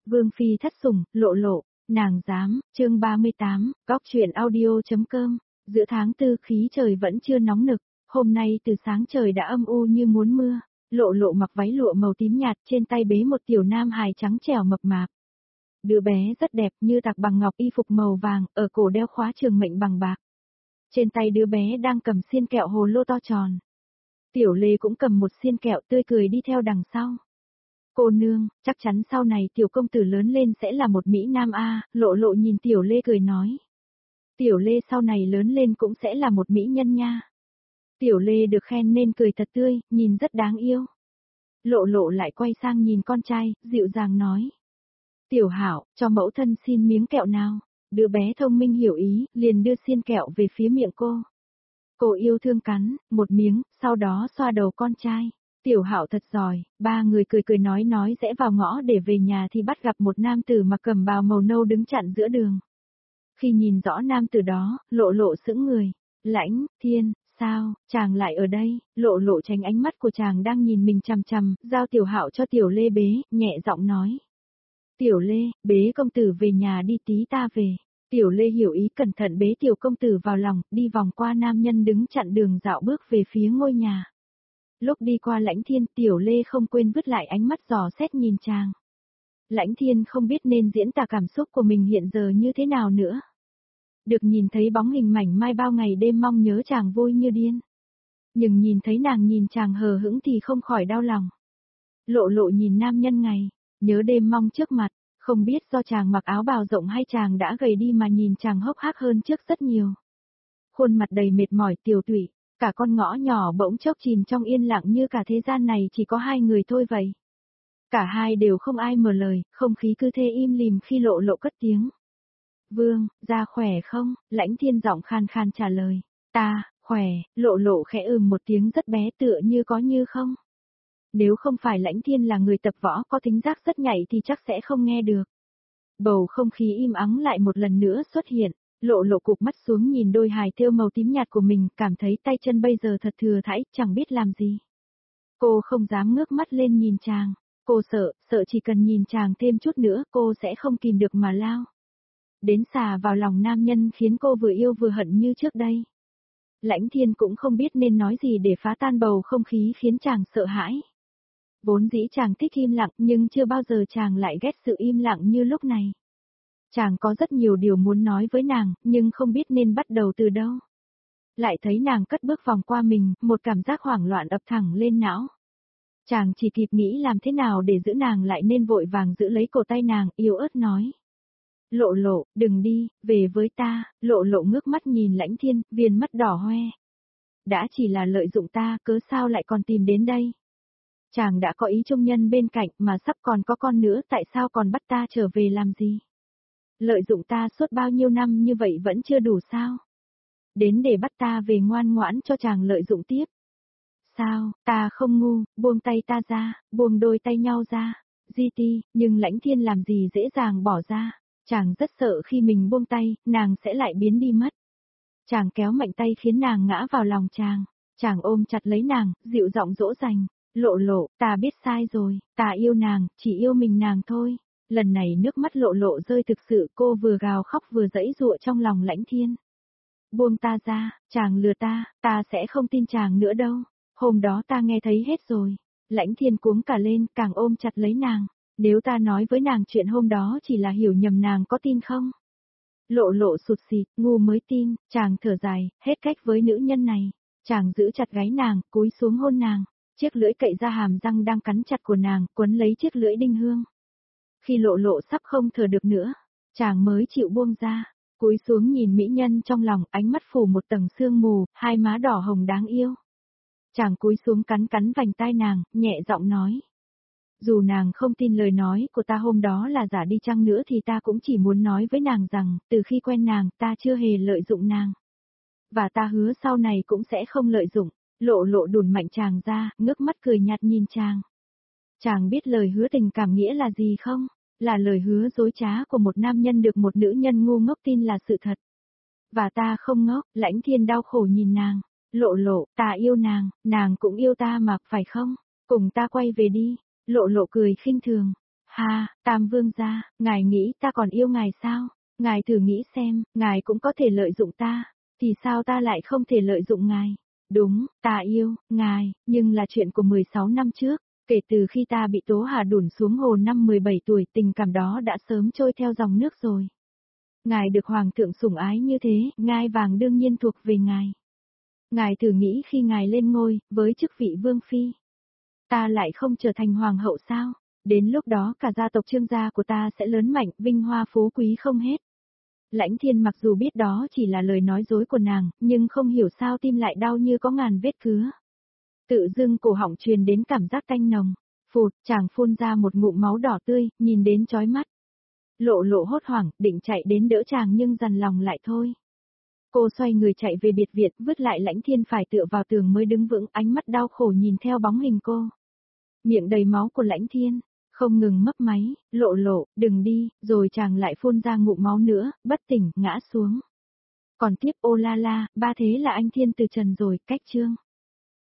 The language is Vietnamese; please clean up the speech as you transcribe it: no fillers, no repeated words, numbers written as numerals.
Vương phi thất sủng, lộ lộ, nàng dám, chương 38, góc truyện audio.com, giữa tháng tư khí trời vẫn chưa nóng nực, hôm nay từ sáng trời đã âm u như muốn mưa, lộ lộ mặc váy lụa màu tím nhạt trên tay bế một tiểu nam hài trắng trẻo mập mạp. Đứa bé rất đẹp như tạc bằng ngọc y phục màu vàng, ở cổ đeo khóa trường mệnh bằng bạc. Trên tay đứa bé đang cầm xiên kẹo hồ lô to tròn. Tiểu Lê cũng cầm một xiên kẹo tươi cười đi theo đằng sau. Cô nương, chắc chắn sau này tiểu công tử lớn lên sẽ là một Mỹ Nam A, lộ lộ nhìn Tiểu Lê cười nói. Tiểu Lê sau này lớn lên cũng sẽ là một Mỹ nhân nha. Tiểu Lê được khen nên cười thật tươi, nhìn rất đáng yêu. Lộ lộ lại quay sang nhìn con trai, dịu dàng nói. Tiểu Hảo, cho mẫu thân xin miếng kẹo nào. Đứa bé thông minh hiểu ý, liền đưa xiên kẹo về phía miệng cô. Cô yêu thương cắn, một miếng, sau đó xoa đầu con trai. Tiểu Hạo thật giỏi, ba người cười cười nói rẽ vào ngõ để về nhà thì bắt gặp một nam tử mặc cẩm bào màu nâu đứng chặn giữa đường. Khi nhìn rõ nam tử đó, lộ lộ sững người. Lãnh Thiên, sao, chàng lại ở đây? Lộ lộ tránh ánh mắt của chàng đang nhìn mình chằm chằm, giao Tiểu Hạo cho Tiểu Lê bế, nhẹ giọng nói. Tiểu Lê, bế công tử về nhà đi tí ta về. Tiểu Lê hiểu ý cẩn thận bế tiểu công tử vào lòng, đi vòng qua nam nhân đứng chặn đường dạo bước về phía ngôi nhà. Lúc đi qua Lãnh Thiên, Tiểu Lê không quên vứt lại ánh mắt dò xét nhìn chàng. Lãnh Thiên không biết nên diễn tả cảm xúc của mình hiện giờ như thế nào nữa. Được nhìn thấy bóng hình mảnh mai bao ngày đêm mong nhớ chàng vui như điên. Nhưng nhìn thấy nàng nhìn chàng hờ hững thì không khỏi đau lòng. Lộ lộ nhìn nam nhân ngày, nhớ đêm mong trước mặt, không biết do chàng mặc áo bào rộng hay chàng đã gầy đi mà nhìn chàng hốc hác hơn trước rất nhiều. Khuôn mặt đầy mệt mỏi tiều tụy, cả con ngõ nhỏ bỗng chốc chìm trong yên lặng như cả thế gian này chỉ có hai người thôi vậy. Cả hai đều không ai mở lời, không khí cứ thế im lìm khi lộ lộ cất tiếng. Vương, da khỏe không? Lãnh Thiên giọng khan khan trả lời. Ta, khỏe, lộ lộ khẽ một tiếng rất bé tựa như có như không. Nếu không phải Lãnh Thiên là người tập võ có thính giác rất nhạy thì chắc sẽ không nghe được. Bầu không khí im ắng lại một lần nữa xuất hiện, lộ lộ cụp mắt xuống nhìn đôi hài thêu màu tím nhạt của mình, cảm thấy tay chân bây giờ thật thừa thãi, chẳng biết làm gì. Cô không dám ngước mắt lên nhìn chàng, cô sợ chỉ cần nhìn chàng thêm chút nữa cô sẽ không kìm được mà lao. Đến xà vào lòng nam nhân khiến cô vừa yêu vừa hận như trước đây. Lãnh Thiên cũng không biết nên nói gì để phá tan bầu không khí khiến chàng sợ hãi. Vốn dĩ chàng thích im lặng nhưng chưa bao giờ chàng lại ghét sự im lặng như lúc này. Chàng có rất nhiều điều muốn nói với nàng, nhưng không biết nên bắt đầu từ đâu. Lại thấy nàng cất bước vòng qua mình, một cảm giác hoảng loạn ập thẳng lên não. Chàng chỉ kịp nghĩ làm thế nào để giữ nàng lại nên vội vàng giữ lấy cổ tay nàng, yếu ớt nói. Lộ lộ, đừng đi, về với ta, lộ lộ ngước mắt nhìn Lãnh Thiên, viền mắt đỏ hoe. Đã chỉ là lợi dụng ta, cớ sao lại còn tìm đến đây? Chàng đã có ý trung nhân bên cạnh mà sắp còn có con nữa, tại sao còn bắt ta trở về làm gì? Lợi dụng ta suốt bao nhiêu năm như vậy vẫn chưa đủ sao? Đến để bắt ta về ngoan ngoãn cho chàng lợi dụng tiếp. Sao, ta không ngu, buông tay ta ra, buông đôi tay nhau ra, Di, nhưng Lãnh Thiên làm gì dễ dàng bỏ ra, chàng rất sợ khi mình buông tay, nàng sẽ lại biến đi mất. Chàng kéo mạnh tay khiến nàng ngã vào lòng chàng ôm chặt lấy nàng, dịu giọng dỗ dành. Lộ lộ, ta biết sai rồi, ta yêu nàng, chỉ yêu mình nàng thôi. Lần này nước mắt lộ lộ rơi thực sự, cô vừa gào khóc vừa giãy giụa trong lòng Lãnh Thiên. Buông ta ra, chàng lừa ta sẽ không tin chàng nữa đâu. Hôm đó ta nghe thấy hết rồi. Lãnh Thiên cuống cả lên, càng ôm chặt lấy nàng. Nếu ta nói với nàng chuyện hôm đó chỉ là hiểu nhầm nàng có tin không? Lộ lộ sụt sịt, ngu mới tin, chàng thở dài, hết cách với nữ nhân này. Chàng giữ chặt gáy nàng, cúi xuống hôn nàng. Chiếc lưỡi cậy ra hàm răng đang cắn chặt của nàng, quấn lấy chiếc lưỡi đinh hương. Khi lộ lộ sắp không thở được nữa, chàng mới chịu buông ra, cúi xuống nhìn mỹ nhân trong lòng, ánh mắt phủ một tầng sương mù, hai má đỏ hồng đáng yêu. Chàng cúi xuống cắn vành tai nàng, nhẹ giọng nói. Dù nàng không tin lời nói của ta hôm đó là giả đi chăng nữa thì ta cũng chỉ muốn nói với nàng rằng, từ khi quen nàng, ta chưa hề lợi dụng nàng. Và ta hứa sau này cũng sẽ không lợi dụng. Lộ lộ đùn mạnh chàng ra, ngước mắt cười nhạt nhìn chàng. Chàng biết lời hứa tình cảm nghĩa là gì không? Là lời hứa dối trá của một nam nhân được một nữ nhân ngu ngốc tin là sự thật. Và ta không ngốc, Lãnh Thiên đau khổ nhìn nàng. Lộ lộ, ta yêu nàng cũng yêu ta mà, phải không? Cùng ta quay về đi. Lộ lộ cười khinh thường. Ha, Tam Vương gia, ngài nghĩ ta còn yêu ngài sao? Ngài thử nghĩ xem, ngài cũng có thể lợi dụng ta, thì sao ta lại không thể lợi dụng ngài? Đúng, ta yêu, ngài, nhưng là chuyện của 16 năm trước, kể từ khi ta bị Tố Hà đuổi xuống hồ năm 17 tuổi, tình cảm đó đã sớm trôi theo dòng nước rồi. Ngài được Hoàng thượng sủng ái như thế, ngai vàng đương nhiên thuộc về ngài. Ngài thử nghĩ khi ngài lên ngôi, với chức vị Vương Phi, ta lại không trở thành Hoàng hậu sao? Đến lúc đó cả gia tộc Trương gia của ta sẽ lớn mạnh, vinh hoa phú quý không hết. Lãnh Thiên mặc dù biết đó chỉ là lời nói dối của nàng, nhưng không hiểu sao tim lại đau như có ngàn vết cứa. Tự dưng cổ họng truyền đến cảm giác tanh nồng. Phụt, chàng phun ra một ngụm máu đỏ tươi, nhìn đến chói mắt. Lộ Lộ hốt hoảng, định chạy đến đỡ chàng nhưng dằn lòng lại thôi. Cô xoay người chạy về biệt viện, vứt lại Lãnh Thiên phải tựa vào tường mới đứng vững, ánh mắt đau khổ nhìn theo bóng hình cô. Miệng đầy máu của Lãnh Thiên, không ngừng mấp máy, Lộ Lộ, đừng đi, rồi chàng lại phun ra ngụm máu nữa, bất tỉnh, ngã xuống. Còn tiếp ô la la, ba thế là anh Thiên từ trần rồi, cách chương.